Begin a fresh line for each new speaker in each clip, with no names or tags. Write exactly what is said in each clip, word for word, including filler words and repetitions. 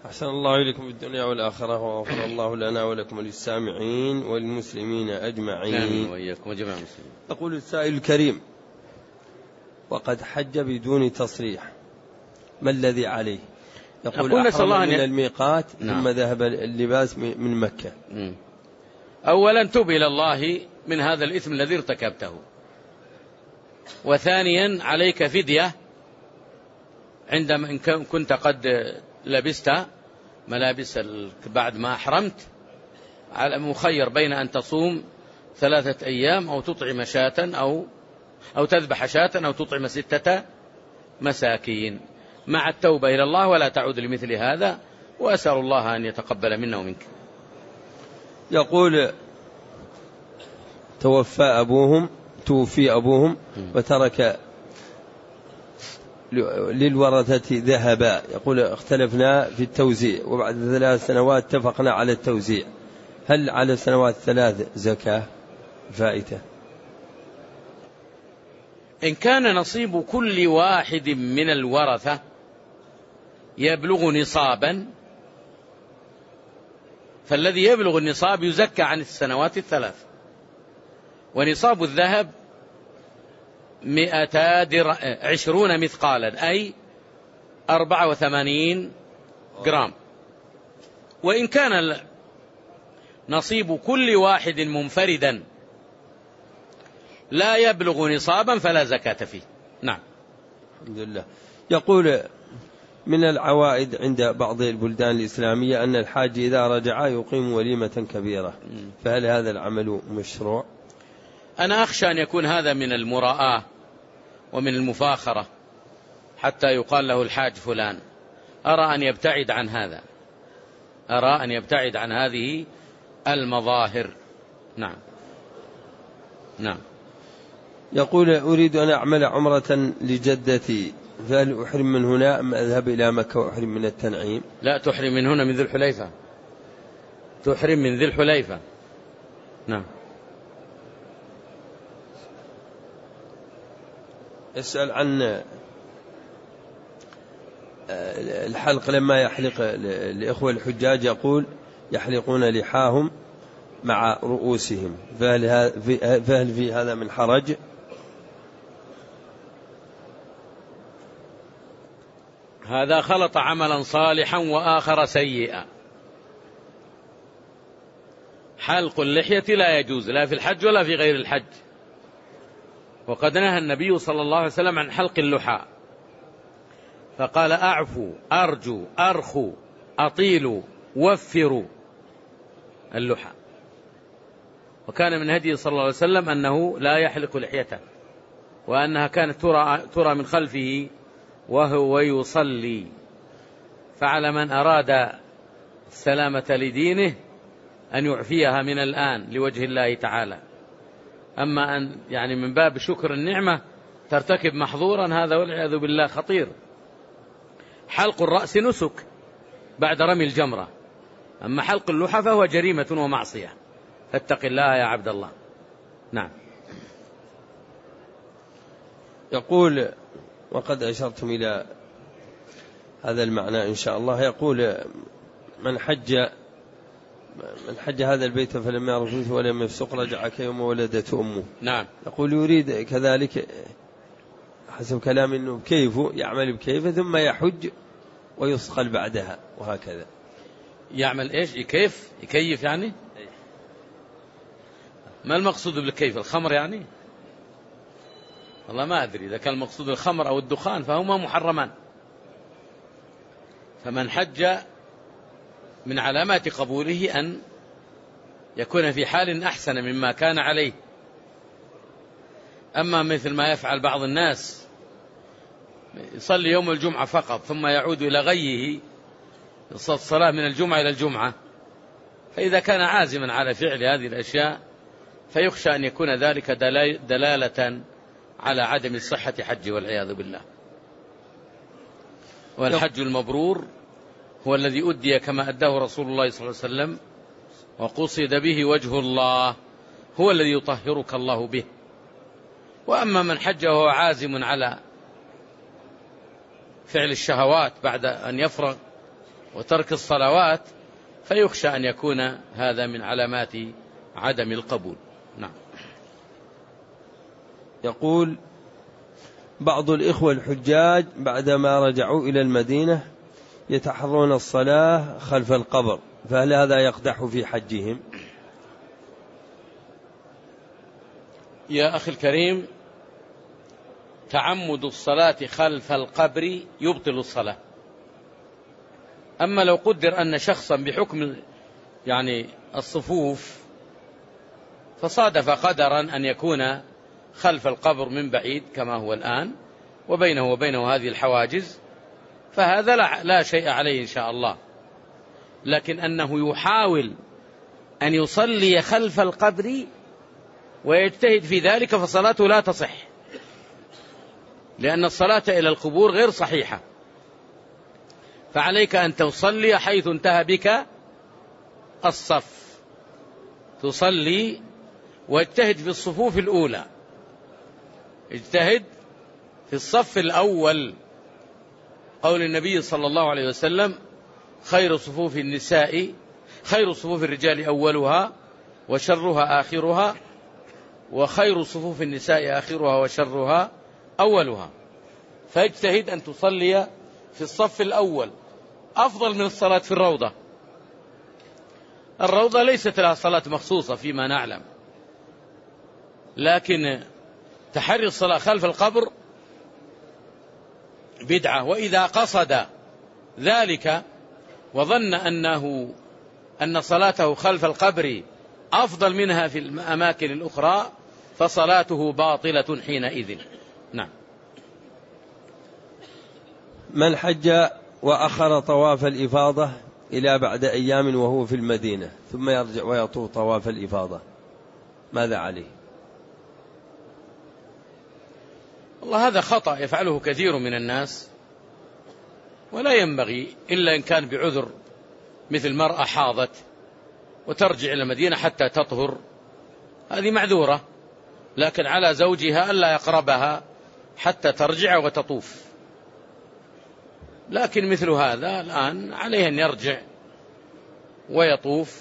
أحسن الله إليكم في الدنيا والآخرة، وغفر الله لنا ولكم وللسامعين والمسلمين أجمعين.
آمين وإياكم وجميع المسلمين.
يقول السائل الكريم: وقد حج بدون تصريح، ما الذي عليه؟ يقول: أحرم من الميقات
نعم.
ثم ذهب اللباس من مكة.
م. أولا تب إلى الله من هذا الإثم الذي ارتكبته، وثانيا عليك فدية عندما إن كنت قد لبست ملابس بعد ما أحرمت، على مخير بين أن تصوم ثلاثة أيام أو تطعم شاة أو أو تذبح شاة أو تطعم ستة مساكين مع التوبة إلى الله، ولا تعود لمثل هذا، وأسأل الله أن يتقبل منا ومنك.
يقول: توفى أبوهم توفي أبوهم وترك للورثة ذهبا، يقول: اختلفنا في التوزيع وبعد ثلاث سنوات اتفقنا على التوزيع، هل على السنوات الثلاث زكاة فائتة؟
إن كان نصيب كل واحد من الورثة يبلغ نصابا، فالذي يبلغ النصاب يزكى عن السنوات الثلاث. ونصاب الذهب مئتا در... عشرون مثقالا، أي أربعة وثمانين جرام. وإن كان نصيب كل واحد منفردا لا يبلغ نصابا فلا زكاة فيه. نعم.
الحمد لله. يقول: من العوائد عند بعض البلدان الإسلامية أن الحاج إذا رجع يقيم وليمة كبيرة، فهل هذا العمل مشروع؟
أنا أخشى أن يكون هذا من المراءة ومن المفاخرة حتى يقال له الحاج فلان. أرى أن يبتعد عن هذا، أرى أن يبتعد عن هذه المظاهر. نعم. نعم.
يقول: أريد أن أعمل عمرة لجدتي، فهل أحرم من هنا أم أذهب إلى مكة وأحرم من التنعيم؟
لا، تحرم من هنا، من ذي الحليفة، تحرم من ذي الحليفة. نعم.
يسأل عن الحلق لما يحلق الإخوة الحجاج، يقول: يحلقون لحاهم مع رؤوسهم، فهل في هذا من حرج؟
هذا خلط عملا صالحا وآخر سيئا. حلق اللحية لا يجوز لا في الحج ولا في غير الحج، وقد نهى النبي صلى الله عليه وسلم عن حلق اللحى، فقال: أعفوا أرجو أرخوا أطيلوا وفروا اللحى. وكان من هدي صلى الله عليه وسلم أنه لا يحلق لحيته، وأنها كانت ترى, ترى من خلفه وهو يصلي. فعلى من أراد السلامة لدينه أن يعفيها من الآن لوجه الله تعالى. أما أن يعني من باب شكر النعمة ترتكب محظورا، هذا والعياذ بالله خطير. حلق الرأس نسك بعد رمي الجمرة، أما حلق اللحى فهو جريمة ومعصية، فاتق الله يا عبد الله. نعم.
يقول: وقد أشرتم إلى هذا المعنى إن شاء الله. يقول: من حج من حج هذا البيت فلم يرفث ولم يفسق رجع كيوم ولدت أمه.
نعم.
يقول: يريد كذلك حسب كلام أنه بكيفه يعمل بكيفه ثم يحج ويصقل بعدها، وهكذا.
يعمل إيش؟ يكيف يكيف يعني؟ ما المقصود بالكيف؟ الخمر يعني؟ والله ما أدري إذا كان المقصود الخمر أو الدخان فهما محرمان. فمن حج من علامات قبوله أن يكون في حال أحسن مما كان عليه. أما مثل ما يفعل بعض الناس، يصلي يوم الجمعة فقط ثم يعود إلى غيه الصلاة من الجمعة إلى الجمعة، فإذا كان عازما على فعل هذه الأشياء فيخشى أن يكون ذلك دلالة على عدم الصحة حج والعياذ بالله. والحج المبرور هو الذي أدي كما أداه رسول الله صلى الله عليه وسلم، وقصد به وجه الله، هو الذي يطهرك الله به. وأما من حج وهو عازم على فعل الشهوات بعد أن يفرغ وترك الصلوات، فيخشى أن يكون هذا من علامات عدم القبول. نعم.
يقول بعض الإخوة الحجاج بعدما رجعوا إلى المدينة يتحرون الصلاة خلف القبر، فهل هذا يقدح في حجهم؟
يا أخي الكريم، تعمد الصلاة خلف القبر يبطل الصلاة. أما لو قدر أن شخصا بحكم يعني الصفوف فصادف قدرا أن يكون خلف القبر من بعيد كما هو الآن وبينه وبينه هذه الحواجز، فهذا لا, لا شيء عليه إن شاء الله. لكن أنه يحاول أن يصلي خلف القبر ويجتهد في ذلك فصلاته لا تصح، لأن الصلاة إلى القبور غير صحيحة. فعليك أن تصلي حيث انتهى بك الصف، تصلي واجتهد في الصفوف الأولى، اجتهد في الصف الأول. قول النبي صلى الله عليه وسلم: خير صفوف النساء خير صفوف الرجال أولها وشرها آخرها، وخير صفوف النساء آخرها وشرها أولها. فاجتهد أن تصلي في الصف الأول، أفضل من الصلاة في الروضة. الروضة ليست لها صلاة مخصوصة فيما نعلم، لكن تحري الصلاة خلف القبر بدعة. وإذا قصد ذلك وظن أنه أن صلاته خلف القبر أفضل منها في الأماكن الأخرى فصلاته باطلة حينئذ. نعم.
من حج وأخر طواف الإفاضة إلى بعد أيام وهو في المدينة ثم يرجع ويطوف طواف الإفاضة، ماذا عليه؟
والله هذا خطأ يفعله كثير من الناس، ولا ينبغي إلا إن كان بعذر، مثل مرأة حاضت وترجع إلى المدينة حتى تطهر، هذه معذورة، لكن على زوجها ألا يقربها حتى ترجع وتطوف. لكن مثل هذا الآن عليه أن يرجع ويطوف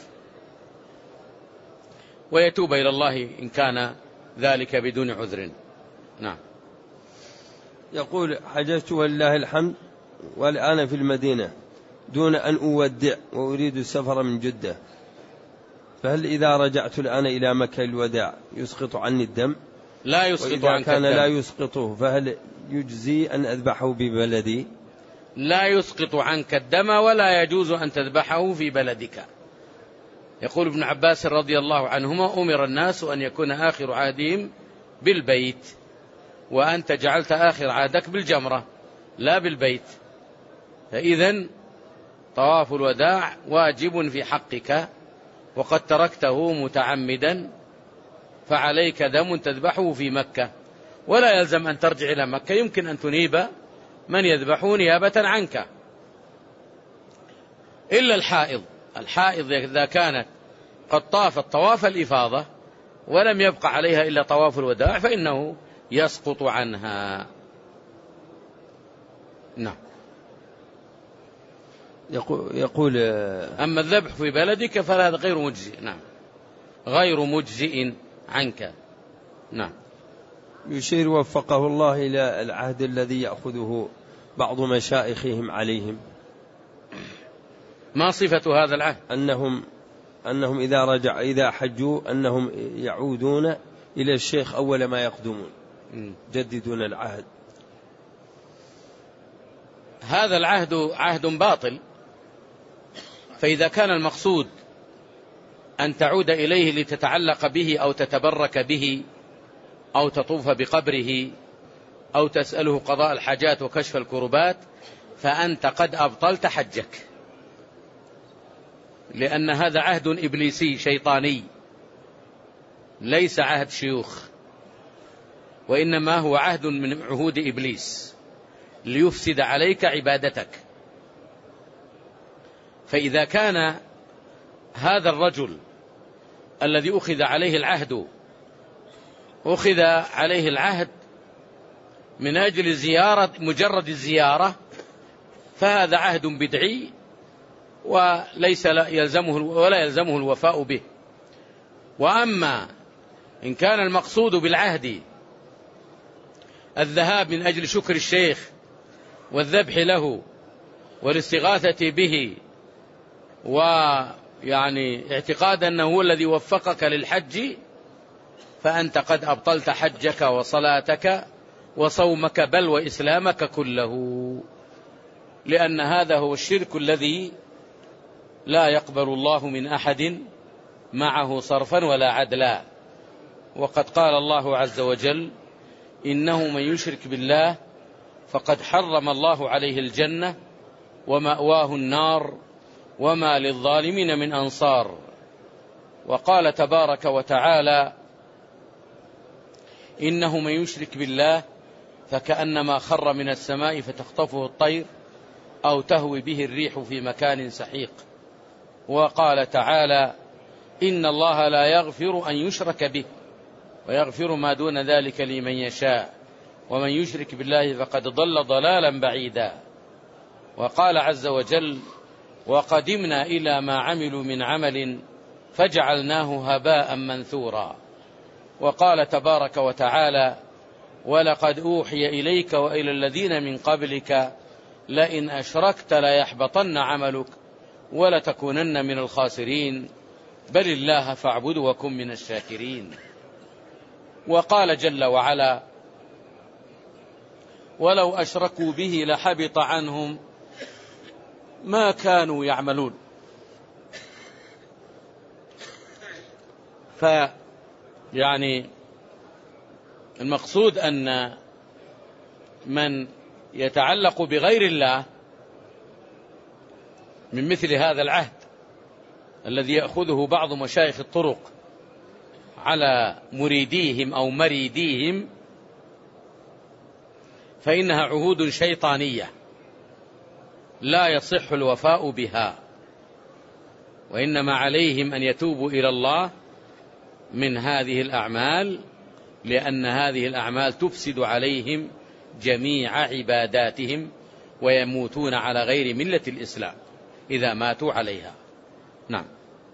ويتوب إلى الله إن كان ذلك بدون عذر. نعم.
يقول: حججت ولله الحمد والآن في المدينة دون أن أودع وأريد السفر من جدة، فهل إذا رجعت الآن إلى مكة الوداع يسقط عني الدم؟
لا يسقط عنك
كان
الدم.
لا يسقطه فهل يجزي أن أذبحه ببلدي؟
لا يسقط عنك الدم ولا يجوز أن تذبحه في بلدك. يقول ابن عباس رضي الله عنهما: أمر الناس أن يكون آخر عهدهم بالبيت، وأنت جعلت آخر عهدك بالجمرة لا بالبيت، فإذن طواف الوداع واجب في حقك وقد تركته متعمدا، فعليك دم تذبحه في مكة، ولا يلزم أن ترجع إلى مكة، يمكن أن تنيب من يذبحه نيابة عنك، إلا الحائض. الحائض إذا كانت قد طافت طواف الإفاضة ولم يبقى عليها إلا طواف الوداع فإنه يسقط عنها. نعم.
يقول:
أما الذبح في بلدك فهذا غير مجزئ. نعم، غير مجزئ عنك. نعم.
يشير وفقه الله إلى العهد الذي يأخذه بعض مشائخهم عليهم.
ما صفة هذا العهد؟
أنهم أنهم إذا رجع إذا حجوا أنهم يعودون إلى الشيخ أول ما يقدمون، جددون العهد.
هذا العهد عهد باطل، فإذا كان المقصود أن تعود إليه لتتعلق به أو تتبرك به أو تطوف بقبره أو تسأله قضاء الحاجات وكشف الكربات فأنت قد أبطلت حجك، لأن هذا عهد إبليسي شيطاني، ليس عهد شيوخ، وإنما هو عهد من عهود إبليس ليفسد عليك عبادتك. فإذا كان هذا الرجل الذي أخذ عليه العهد أخذ عليه العهد من أجل زيارة مجرد الزيارة، فهذا عهد بدعي وليس يلزمه ولا يلزمه الوفاء به. وأما إن كان المقصود بالعهد الذهاب من أجل شكر الشيخ والذبح له والاستغاثة به ويعني اعتقاد أنه هو الذي وفقك للحج، فأنت قد أبطلت حجك وصلاتك وصومك بل وإسلامك كله، لأن هذا هو الشرك الذي لا يقبل الله من أحد معه صرفا ولا عدلا. وقد قال الله عز وجل: إنه من يشرك بالله فقد حرم الله عليه الجنة ومأواه النار وما للظالمين من أنصار. وقال تبارك وتعالى: إنه من يشرك بالله فكأنما خر من السماء فتخطفه الطير أو تهوي به الريح في مكان سحيق. وقال تعالى: إن الله لا يغفر أن يشرك به ويغفر ما دون ذلك لمن يشاء ومن يشرك بالله فقد ضل ضلالا بعيدا. وقال عز وجل: وقدمنا إلى ما عملوا من عمل فجعلناه هباء منثورا. وقال تبارك وتعالى: ولقد أوحي إليك وإلى الذين من قبلك لئن أشركت ليحبطن عملك ولتكونن من الخاسرين بل الله فاعبد وكن من الشاكرين. وقال جل وعلا: ولو أشركوا به لحبط عنهم ما كانوا يعملون. فيعني المقصود أن من يتعلق بغير الله من مثل هذا العهد الذي يأخذه بعض مشايخ الطرق على مريديهم أو مريديهم، فإنها عهود شيطانية لا يصح الوفاء بها، وإنما عليهم أن يتوبوا إلى الله من هذه الأعمال، لأن هذه الأعمال تفسد عليهم جميع عباداتهم ويموتون على غير ملة الإسلام إذا ماتوا عليها. نعم.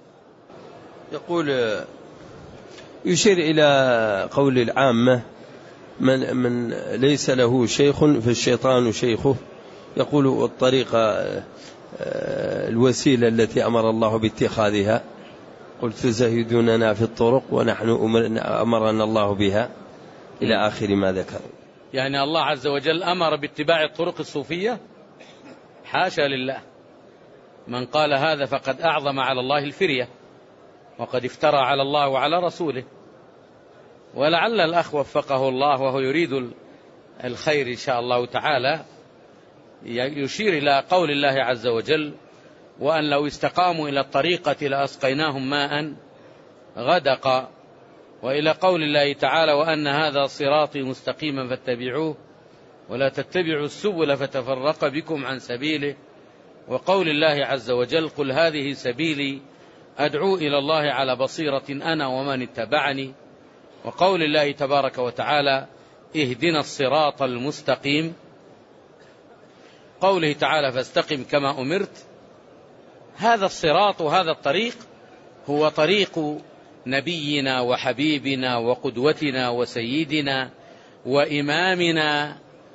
يقول يشير إلى قول العامة: من, من ليس له شيخ فالشيطان شيخه. يقول الطريقة الوسيلة التي أمر الله باتخاذها، قل تزهدوننا في الطرق ونحن أمرنا الله بها، إلى آخر ما ذكر.
يعني الله عز وجل أمر باتباع الطرق الصوفية؟ حاشا لله، من قال هذا فقد أعظم على الله الفرية وقد افترى على الله وعلى رسوله. ولعل الأخ وفقه الله وهو يريد الخير إن شاء الله تعالى يشير إلى قول الله عز وجل: وأن لو استقاموا إلى الطريقة لأسقيناهم ماء غدقا، وإلى قول الله تعالى: وأن هذا صراطي مستقيما فاتبعوه ولا تتبعوا السبل فتفرق بكم عن سبيله، وقول الله عز وجل: قل هذه سبيلي أدعو إلى الله على بصيرة أنا ومن اتبعني، وقول الله تبارك وتعالى: اهدنا الصراط المستقيم، قوله تعالى: فاستقم كما أمرت. هذا الصراط وهذا الطريق هو طريق نبينا وحبيبنا وقدوتنا وسيدنا وإمامنا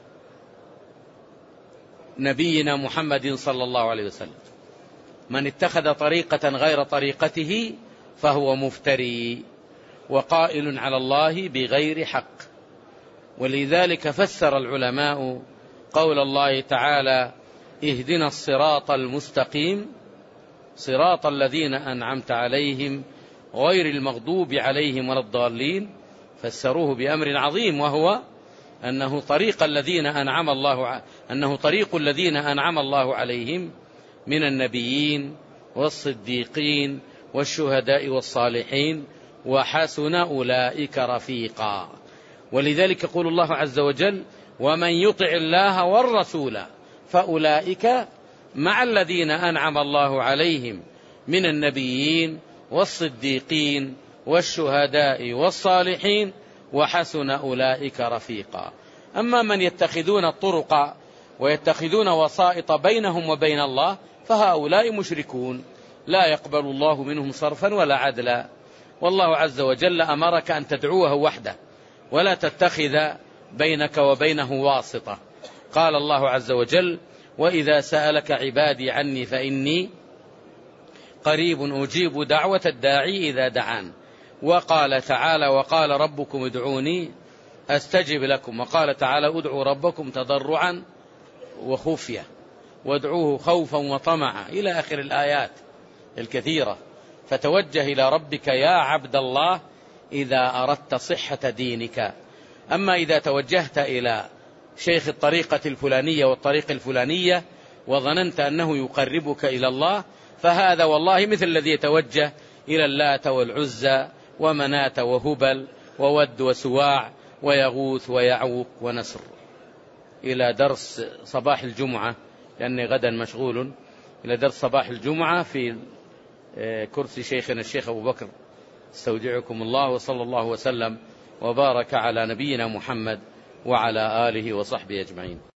نبينا محمد صلى الله عليه وسلم. من اتخذ طريقة غير طريقته فهو مفتري وقائل على الله بغير حق. ولذلك فسر العلماء قول الله تعالى: اهدنا الصراط المستقيم، صراط الذين أنعمت عليهم غير المغضوب عليهم ولا الضالين، فسروه بأمر عظيم، وهو أنه طريق الذين أنعم الله أنه طريق الذين أنعم الله عليهم من النبيين والصديقين والشهداء والصالحين وحسن أولئك رفيقا. ولذلك يقول الله عز وجل: ومن يطع الله والرسول فأولئك مع الذين أنعم الله عليهم من النبيين والصديقين والشهداء والصالحين وحسن أولئك رفيقا. أما من يتخذون الطرق ويتخذون وسائط بينهم وبين الله فهؤلاء مشركون لا يقبل الله منهم صرفا ولا عدلا. والله عز وجل أمرك أن تدعوه وحده ولا تتخذ بينك وبينه واسطة. قال الله عز وجل: وإذا سألك عبادي عني فإني قريب أجيب دعوة الداعي إذا دعان. وقال تعالى: وقال ربكم ادعوني أستجب لكم. وقال تعالى: ادعوا ربكم تضرعا وخفية وادعوه خوفا وطمعا، إلى آخر الآيات الكثيرة. فتوجه إلى ربك يا عبد الله إذا أردت صحة دينك. أما إذا توجهت إلى شيخ الطريقة الفلانية والطريقة الفلانية وظننت أنه يقربك إلى الله، فهذا والله مثل الذي يتوجه إلى اللات والعزى ومناة وهبل وود وسواع ويغوث ويعوق ونسر. إلى درس صباح الجمعة، لأني غدا مشغول، إلى درس صباح الجمعة في كرسي شيخنا الشيخ أبو بكر. استودعكم الله، وصلى الله وسلم وبارك على نبينا محمد وعلى آله وصحبه أجمعين.